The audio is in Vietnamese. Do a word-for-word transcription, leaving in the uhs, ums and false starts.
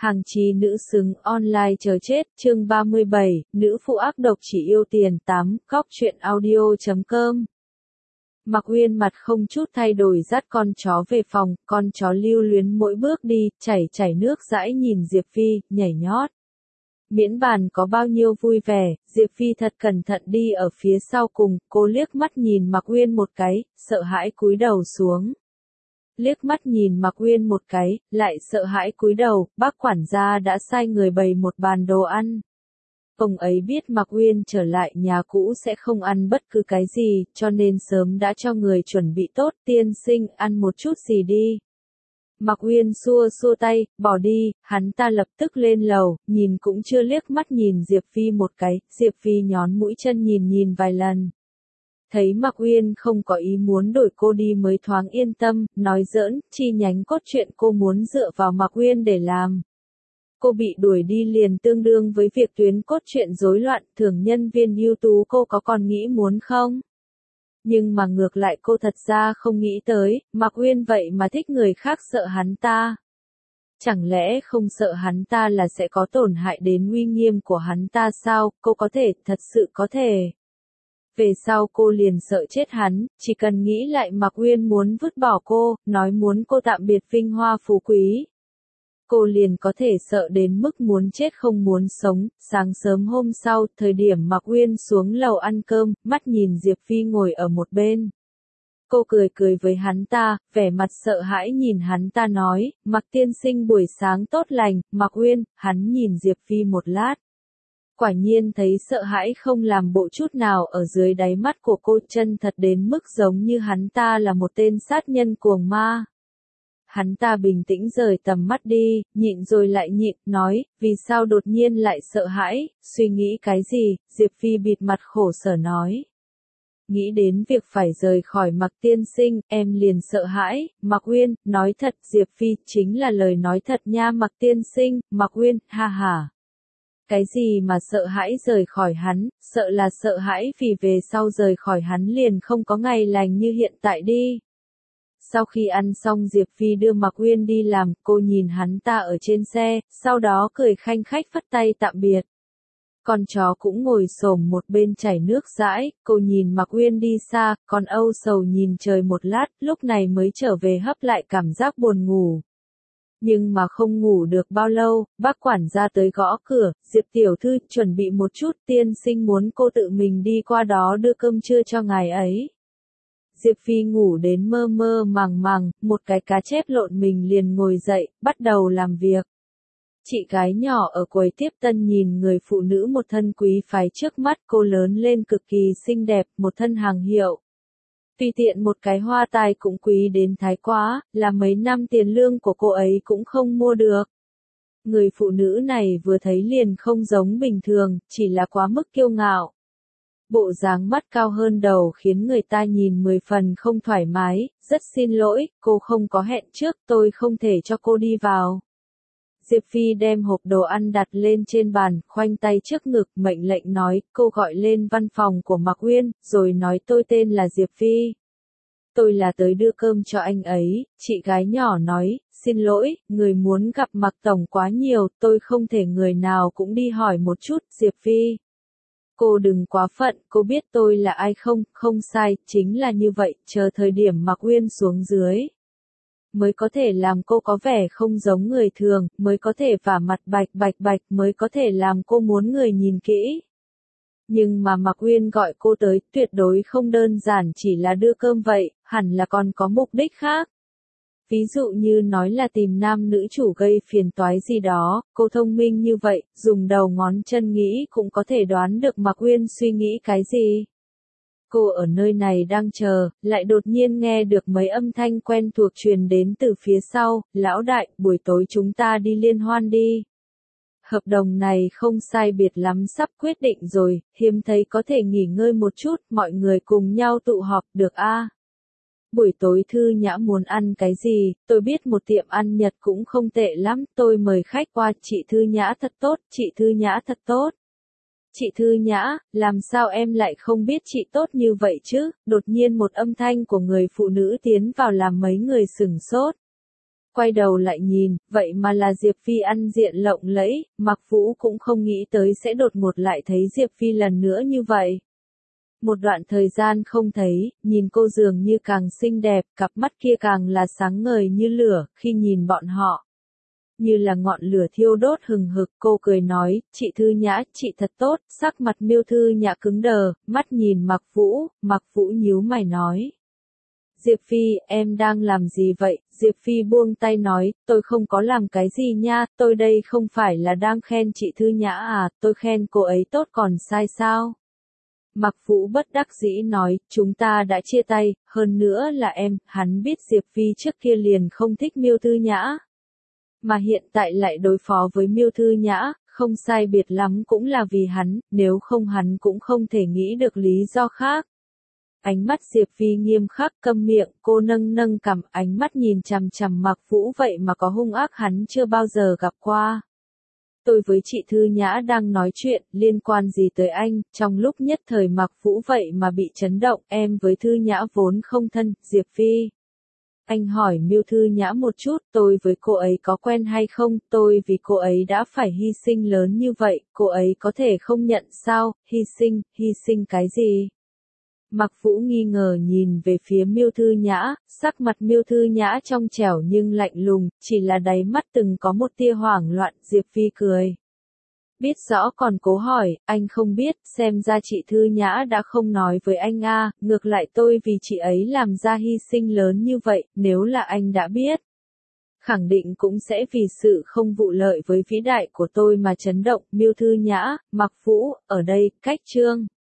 Hàng chí nữ xứng online chờ chết, chương ba mươi bảy, nữ phụ ác độc chỉ yêu tiền. Tám, Góc truyện audio chấm com. Mạc Uyên mặt không chút thay đổi dắt con chó về phòng, con chó lưu luyến mỗi bước đi, chảy chảy nước dãi nhìn Diệp Phi, nhảy nhót. Miễn bàn có bao nhiêu vui vẻ, Diệp Phi thật cẩn thận đi ở phía sau cùng, cô liếc mắt nhìn Mạc Uyên một cái, sợ hãi cúi đầu xuống. Liếc mắt nhìn Mạc Uyên một cái, lại sợ hãi cúi đầu, bác quản gia đã sai người bày một bàn đồ ăn. Ông ấy biết Mạc Uyên trở lại nhà cũ sẽ không ăn bất cứ cái gì, cho nên sớm đã cho người chuẩn bị tốt, tiên sinh, ăn một chút gì đi. Mạc Uyên xua xua tay, bỏ đi, hắn ta lập tức lên lầu, nhìn cũng chưa liếc mắt nhìn Diệp Phi một cái, Diệp Phi nhón mũi chân nhìn nhìn vài lần. Thấy Mạc Uyên không có ý muốn đổi cô đi mới thoáng yên tâm, nói giỡn, chi nhánh cốt truyện cô muốn dựa vào Mạc Uyên để làm. Cô bị đuổi đi liền tương đương với việc tuyến cốt truyện rối loạn, thường nhân viên ưu tú cô có còn nghĩ muốn không? Nhưng mà ngược lại cô thật ra không nghĩ tới, Mạc Uyên vậy mà thích người khác sợ hắn ta. Chẳng lẽ không sợ hắn ta là sẽ có tổn hại đến uy nghiêm của hắn ta sao? Cô có thể, thật sự có thể. Về sau cô liền sợ chết hắn, chỉ cần nghĩ lại Mạc Uyên muốn vứt bỏ cô, nói muốn cô tạm biệt vinh hoa phú quý. Cô liền có thể sợ đến mức muốn chết không muốn sống. Sáng sớm hôm sau, thời điểm Mạc Uyên xuống lầu ăn cơm, mắt nhìn Diệp Phi ngồi ở một bên. Cô cười cười với hắn ta, vẻ mặt sợ hãi nhìn hắn ta nói, Mạc tiên sinh buổi sáng tốt lành. Mạc Uyên, hắn nhìn Diệp Phi một lát. Quả nhiên thấy sợ hãi không làm bộ chút nào ở dưới đáy mắt của cô, chân thật đến mức giống như hắn ta là một tên sát nhân cuồng ma. Hắn ta bình tĩnh rời tầm mắt đi, nhịn rồi lại nhịn, nói, vì sao đột nhiên lại sợ hãi, suy nghĩ cái gì? Diệp Phi bịt mặt khổ sở nói. Nghĩ đến việc phải rời khỏi Mạc tiên sinh, em liền sợ hãi. Mạc Uyên, nói thật, Diệp Phi, chính là lời nói thật nha Mạc tiên sinh. Mạc Uyên, ha ha. Cái gì mà sợ hãi rời khỏi hắn, sợ là sợ hãi vì về sau rời khỏi hắn liền không có ngày lành như hiện tại đi. Sau khi ăn xong Diệp Phi đưa Mạc Uyên đi làm, cô nhìn hắn ta ở trên xe, sau đó cười khanh khách phất tay tạm biệt. Con chó cũng ngồi xổm một bên chảy nước dãi, cô nhìn Mạc Uyên đi xa, còn âu sầu nhìn trời một lát, lúc này mới trở về hấp lại cảm giác buồn ngủ. Nhưng mà không ngủ được bao lâu, bác quản gia tới gõ cửa, Diệp tiểu thư, chuẩn bị một chút, tiên sinh muốn cô tự mình đi qua đó đưa cơm trưa cho ngài ấy. Diệp Phi ngủ đến mơ mơ màng màng, một cái cá chép lộn mình liền ngồi dậy, bắt đầu làm việc. Chị gái nhỏ ở quầy tiếp tân nhìn người phụ nữ một thân quý phái trước mắt, cô lớn lên cực kỳ xinh đẹp, một thân hàng hiệu. Tùy tiện một cái hoa tai cũng quý đến thái quá, là mấy năm tiền lương của cô ấy cũng không mua được. Người phụ nữ này vừa thấy liền không giống bình thường, chỉ là quá mức kiêu ngạo. Bộ dáng mắt cao hơn đầu khiến người ta nhìn mười phần không thoải mái, rất xin lỗi, cô không có hẹn trước, tôi không thể cho cô đi vào. Diệp Phi đem hộp đồ ăn đặt lên trên bàn, khoanh tay trước ngực, mệnh lệnh nói, cô gọi lên văn phòng của Mạc Uyên, rồi nói tôi tên là Diệp Phi. Tôi là tới đưa cơm cho anh ấy, chị gái nhỏ nói, xin lỗi, người muốn gặp Mạc Tổng quá nhiều, tôi không thể người nào cũng đi hỏi một chút, Diệp Phi. Cô đừng quá phận, cô biết tôi là ai không, không sai, chính là như vậy, chờ thời điểm Mạc Uyên xuống dưới. Mới có thể làm cô có vẻ không giống người thường, mới có thể vả mặt bạch bạch bạch, mới có thể làm cô muốn người nhìn kỹ. Nhưng mà Mạc Uyên gọi cô tới, tuyệt đối không đơn giản chỉ là đưa cơm vậy, hẳn là còn có mục đích khác. Ví dụ như nói là tìm nam nữ chủ gây phiền toái gì đó, cô thông minh như vậy, dùng đầu ngón chân nghĩ cũng có thể đoán được Mạc Uyên suy nghĩ cái gì. Cô ở nơi này đang chờ, lại đột nhiên nghe được mấy âm thanh quen thuộc truyền đến từ phía sau, lão đại, buổi tối chúng ta đi liên hoan đi. Hợp đồng này không sai biệt lắm sắp quyết định rồi, hiếm thấy có thể nghỉ ngơi một chút, mọi người cùng nhau tụ họp, được a? Buổi tối Thư Nhã muốn ăn cái gì, tôi biết một tiệm ăn Nhật cũng không tệ lắm, tôi mời khách qua, chị Thư Nhã thật tốt, chị Thư Nhã thật tốt. Chị Thư Nhã, làm sao em lại không biết chị tốt như vậy chứ? Đột nhiên một âm thanh của người phụ nữ tiến vào làm mấy người sửng sốt. Quay đầu lại nhìn, vậy mà là Diệp Phi ăn diện lộng lẫy, Mạc Vũ cũng không nghĩ tới sẽ đột ngột lại thấy Diệp Phi lần nữa như vậy. Một đoạn thời gian không thấy, nhìn cô dường như càng xinh đẹp, cặp mắt kia càng là sáng ngời như lửa, khi nhìn bọn họ. Như là ngọn lửa thiêu đốt hừng hực, cô cười nói, chị Thư Nhã, chị thật tốt, sắc mặt Miêu Thư Nhã cứng đờ, mắt nhìn Mạc Vũ, Mạc Vũ nhíu mày nói. Diệp Phi, em đang làm gì vậy? Diệp Phi buông tay nói, tôi không có làm cái gì nha, tôi đây không phải là đang khen chị Thư Nhã à, tôi khen cô ấy tốt còn sai sao? Mạc Vũ bất đắc dĩ nói, chúng ta đã chia tay, hơn nữa là em, hắn biết Diệp Phi trước kia liền không thích Miêu Thư Nhã. Mà hiện tại lại đối phó với Miêu Thư Nhã, không sai biệt lắm cũng là vì hắn, nếu không hắn cũng không thể nghĩ được lý do khác. Ánh mắt Diệp Phi nghiêm khắc, câm miệng, cô nâng nâng cằm, ánh mắt nhìn chằm chằm Mạc Vũ vậy mà có hung ác hắn chưa bao giờ gặp qua. Tôi với chị Thư Nhã đang nói chuyện, liên quan gì tới anh, trong lúc nhất thời Mạc Vũ vậy mà bị chấn động, em với Thư Nhã vốn không thân, Diệp Phi. Anh hỏi Miêu Thư Nhã một chút, tôi với cô ấy có quen hay không, tôi vì cô ấy đã phải hy sinh lớn như vậy, cô ấy có thể không nhận sao, hy sinh, hy sinh cái gì? Mạc Vũ nghi ngờ nhìn về phía Miêu Thư Nhã, sắc mặt Miêu Thư Nhã trong trẻo nhưng lạnh lùng, chỉ là đáy mắt từng có một tia hoảng loạn, Diệp Phi cười. Biết rõ còn cố hỏi, anh không biết, xem ra chị Thư Nhã đã không nói với anh a, ngược lại tôi vì chị ấy làm ra hy sinh lớn như vậy, nếu là anh đã biết. Khẳng định cũng sẽ vì sự không vụ lợi với vĩ đại của tôi mà chấn động, Miêu Thư Nhã, Mạc Vũ, ở đây, cách chương.